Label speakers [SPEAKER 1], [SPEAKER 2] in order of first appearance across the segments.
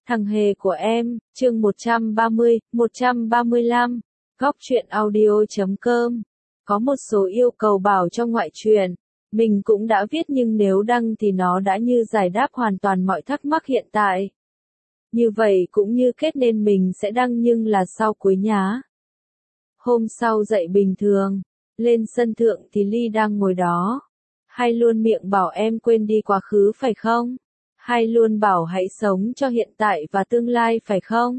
[SPEAKER 1] Thằng hề của em, chương 130, 135, góc truyện audio.com. Có một số yêu cầu bảo cho ngoại truyện. Mình cũng đã viết nhưng nếu đăng thì nó đã như giải đáp hoàn toàn mọi thắc mắc hiện tại. Như vậy cũng như kết nên mình sẽ đăng nhưng là sau cuối nhá. Hôm sau dậy bình thường, lên sân thượng thì Ly đang ngồi đó. Hay luôn miệng bảo em quên đi quá khứ phải không? Hay luôn bảo hãy sống cho hiện tại và tương lai phải không?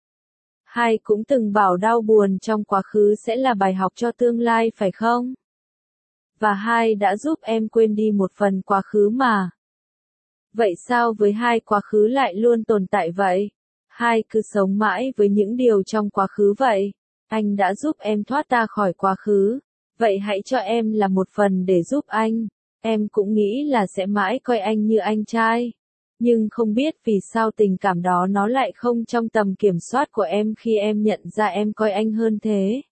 [SPEAKER 1] Hay cũng từng bảo đau buồn trong quá khứ sẽ là bài học cho tương lai phải không? Và Hai đã giúp em quên đi một phần quá khứ mà. Vậy sao với Hai quá khứ lại luôn tồn tại vậy? Hai cứ sống mãi với những điều trong quá khứ vậy. Anh đã giúp em thoát ra khỏi quá khứ. Vậy hãy cho em là một phần để giúp anh. Em cũng nghĩ là sẽ mãi coi anh như anh trai. Nhưng không biết vì sao tình cảm đó nó lại không trong tầm kiểm soát của em khi em nhận ra em coi anh hơn thế.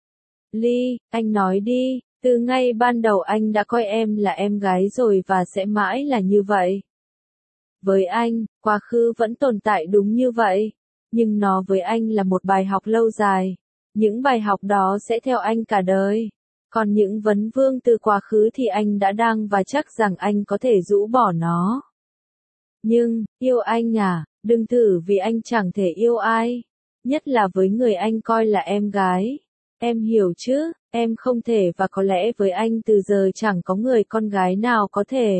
[SPEAKER 1] Ly, anh nói đi, từ ngay ban đầu anh đã coi em là em gái rồi và sẽ mãi là như vậy. Với anh, quá khứ vẫn tồn tại đúng như vậy, nhưng nó với anh là một bài học lâu dài. Những bài học đó sẽ theo anh cả đời. Còn những vấn vương từ quá khứ thì anh đã đang và chắc rằng anh có thể rũ bỏ nó. Nhưng, yêu anh à, đừng thử vì anh chẳng thể yêu ai. Nhất là với người anh coi là em gái. Em hiểu chứ, em không thể và có lẽ với anh từ giờ chẳng có người con gái nào có thể.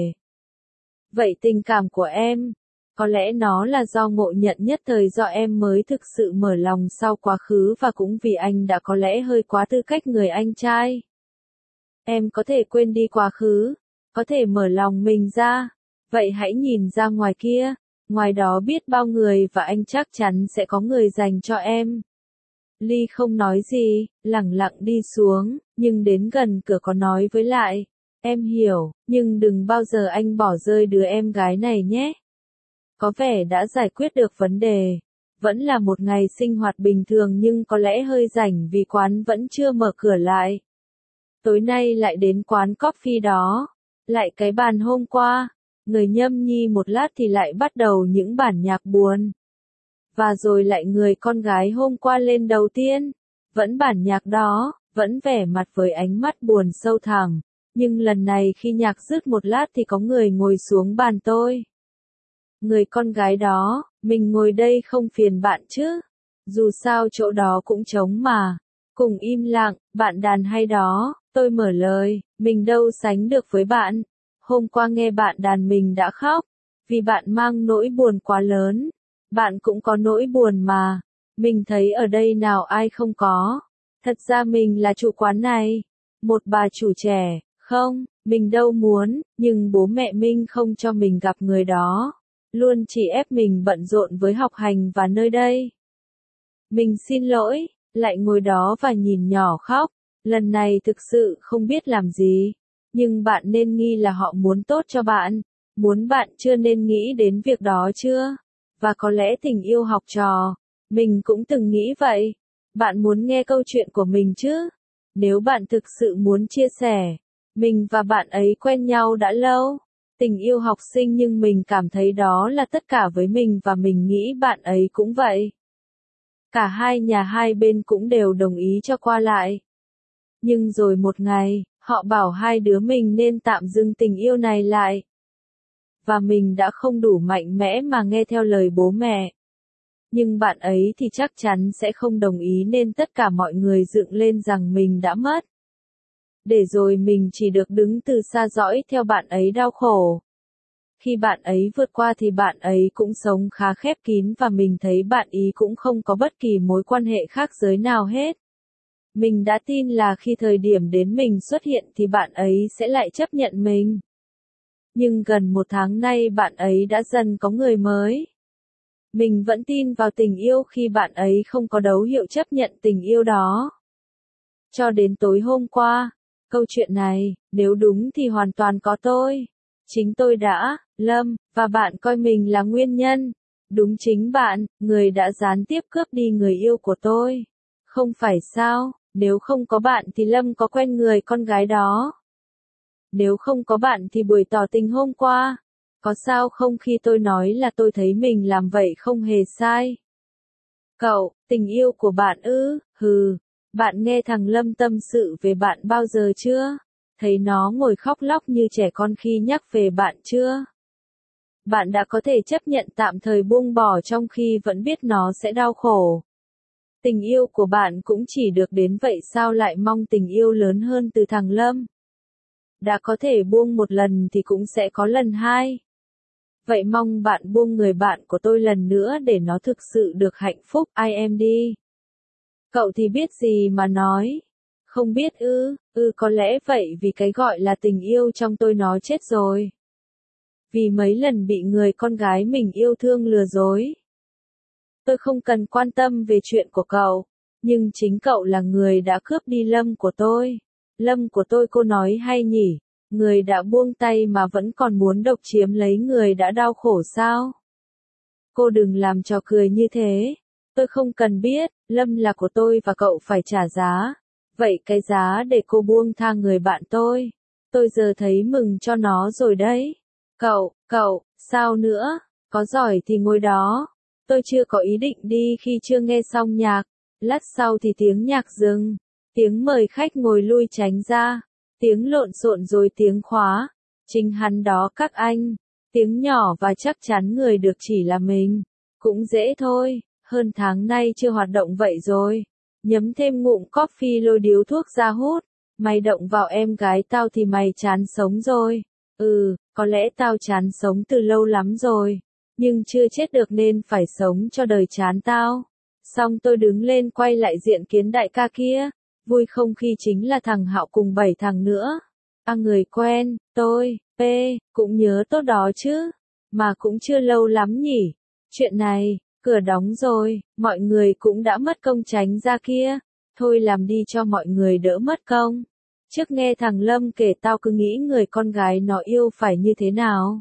[SPEAKER 1] Vậy tình cảm của em, có lẽ nó là do ngộ nhận nhất thời do em mới thực sự mở lòng sau quá khứ và cũng vì anh đã có lẽ hơi quá tư cách người anh trai. Em có thể quên đi quá khứ, có thể mở lòng mình ra. Vậy hãy nhìn ra ngoài kia, ngoài đó biết bao người và anh chắc chắn sẽ có người dành cho em. Ly không nói gì, lẳng lặng đi xuống, nhưng đến gần cửa có nói với lại. Em hiểu, nhưng đừng bao giờ anh bỏ rơi đứa em gái này nhé. Có vẻ đã giải quyết được vấn đề. Vẫn là một ngày sinh hoạt bình thường nhưng có lẽ hơi rảnh vì quán vẫn chưa mở cửa lại. Tối nay lại đến quán coffee đó. Lại cái bàn hôm qua. Người nhâm nhi một lát thì lại bắt đầu những bản nhạc buồn. Và rồi lại người con gái hôm qua lên đầu tiên. Vẫn bản nhạc đó, vẫn vẻ mặt với ánh mắt buồn sâu thẳm. Nhưng lần này khi nhạc dứt một lát thì có người ngồi xuống bàn tôi. Người con gái đó, mình ngồi đây không phiền bạn chứ? Dù sao chỗ đó cũng trống mà. Cùng im lặng, bạn đàn hay đó, tôi mở lời, mình đâu sánh được với bạn. Hôm qua nghe bạn đàn mình đã khóc, vì bạn mang nỗi buồn quá lớn. Bạn cũng có nỗi buồn mà. Mình thấy ở đây nào ai không có. Thật ra mình là chủ quán này. Một bà chủ trẻ, không, mình đâu muốn, nhưng bố mẹ mình không cho mình gặp người đó. Luôn chỉ ép mình bận rộn với học hành và nơi đây. Mình xin lỗi, lại ngồi đó và nhìn nhỏ khóc. Lần này thực sự không biết làm gì. Nhưng bạn nên nghi là họ muốn tốt cho bạn. Muốn bạn chưa nên nghĩ đến việc đó chưa? Và có lẽ tình yêu học trò. Mình cũng từng nghĩ vậy. Bạn muốn nghe câu chuyện của mình chứ? Nếu bạn thực sự muốn chia sẻ. Mình và bạn ấy quen nhau đã lâu. Tình yêu học sinh nhưng mình cảm thấy đó là tất cả với mình và mình nghĩ bạn ấy cũng vậy. Cả hai nhà hai bên cũng đều đồng ý cho qua lại. Nhưng rồi một ngày, họ bảo hai đứa mình nên tạm dừng tình yêu này lại. Và mình đã không đủ mạnh mẽ mà nghe theo lời bố mẹ. Nhưng bạn ấy thì chắc chắn sẽ không đồng ý nên tất cả mọi người dựng lên rằng mình đã mất. Để rồi mình chỉ được đứng từ xa dõi theo bạn ấy đau khổ. Khi bạn ấy vượt qua thì bạn ấy cũng sống khá khép kín và mình thấy bạn ý cũng không có bất kỳ mối quan hệ khác giới nào hết. Mình đã tin là khi thời điểm đến mình xuất hiện thì bạn ấy sẽ lại chấp nhận mình. Nhưng gần một tháng nay bạn ấy đã dần có người mới. Mình vẫn tin vào tình yêu khi bạn ấy không có dấu hiệu chấp nhận tình yêu đó. Cho đến tối hôm qua, câu chuyện này, nếu đúng thì hoàn toàn có tôi. Chính tôi đã, Lâm, và bạn coi mình là nguyên nhân. Đúng chính bạn, người đã gián tiếp cướp đi người yêu của tôi. Không phải sao, nếu không có bạn thì Lâm có quen người con gái đó. Nếu không có bạn thì buổi tỏ tình hôm qua, Có sao không khi tôi nói là tôi thấy mình làm vậy không hề sai? Cậu, tình yêu của bạn ư? Hừ, bạn nghe thằng Lâm tâm sự về bạn bao giờ chưa? Thấy nó ngồi khóc lóc như trẻ con khi nhắc về bạn chưa? Bạn đã có thể chấp nhận tạm thời buông bỏ trong khi vẫn biết nó sẽ đau khổ. Tình yêu của bạn cũng chỉ được đến vậy sao lại mong tình yêu lớn hơn từ thằng Lâm? Đã có thể buông một lần thì cũng sẽ có lần hai. Vậy mong bạn buông người bạn của tôi lần nữa để nó thực sự được hạnh phúc, IMD. Cậu thì biết gì mà nói. Không biết ư, có lẽ vậy vì cái gọi là tình yêu trong tôi nó chết rồi. Vì mấy lần bị người con gái mình yêu thương lừa dối. Tôi không cần quan tâm về chuyện của cậu, nhưng chính cậu là người đã cướp đi Lâm của tôi. Lâm của tôi cô nói hay nhỉ, người đã buông tay mà vẫn còn muốn độc chiếm lấy người đã đau khổ sao? Cô đừng làm trò cười như thế. Tôi không cần biết, Lâm là của tôi và cậu phải trả giá. Vậy cái giá để cô buông tha người bạn tôi giờ thấy mừng cho nó rồi đấy. Cậu, sao nữa? Có giỏi thì ngồi đó. Tôi chưa có ý định đi khi chưa nghe xong nhạc. Lát sau thì tiếng nhạc dừng. Tiếng mời khách ngồi lui tránh ra. Tiếng lộn xộn rồi tiếng khóa. Chính hắn đó các anh. Tiếng nhỏ và chắc chắn người được chỉ là mình. Cũng dễ thôi, hơn tháng nay chưa hoạt động vậy rồi. Nhấm thêm ngụm coffee lôi điếu thuốc ra hút. Mày động vào em gái tao thì mày chán sống rồi. Có lẽ tao chán sống từ lâu lắm rồi. Nhưng chưa chết được nên phải sống cho đời chán tao. Xong tôi đứng lên quay lại diện kiến đại ca kia. Vui không khi chính là thằng Hạo cùng 7 thằng nữa. Người quen, tôi, P, cũng nhớ tốt đó chứ. Mà cũng chưa lâu lắm nhỉ. Chuyện này, cửa đóng rồi, mọi người cũng đã mất công tránh ra kia. Thôi làm đi cho mọi người đỡ mất công. Trước nghe thằng Lâm kể tao cứ nghĩ người con gái nó yêu phải như thế nào.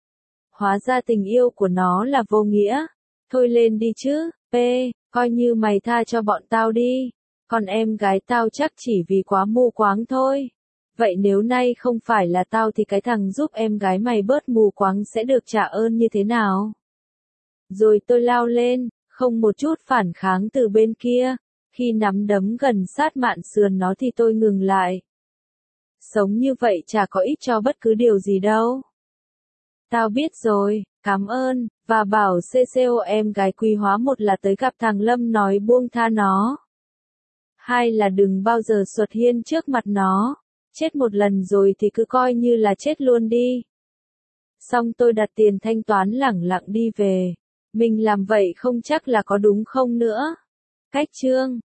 [SPEAKER 1] Hóa ra tình yêu của nó là vô nghĩa. Thôi lên đi chứ, P, coi như mày tha cho bọn tao đi. Còn em gái tao chắc chỉ vì quá mù quáng thôi. Vậy nếu nay không phải là tao thì cái thằng giúp em gái mày bớt mù quáng sẽ được trả ơn như thế nào? Rồi tôi lao lên, không một chút phản kháng từ bên kia. Khi nắm đấm gần sát mạn sườn nó thì tôi ngừng lại. Sống như vậy chả có ích cho bất cứ điều gì đâu. Tao biết rồi, cảm ơn, và bảo CCO em gái quý hóa một là tới gặp thằng Lâm nói buông tha nó. Hai là đừng bao giờ xuất hiện trước mặt nó. Chết một lần rồi thì cứ coi như là chết luôn đi. Xong tôi đặt tiền thanh toán lẳng lặng đi về. Mình làm vậy không chắc là có đúng không nữa. Cách chương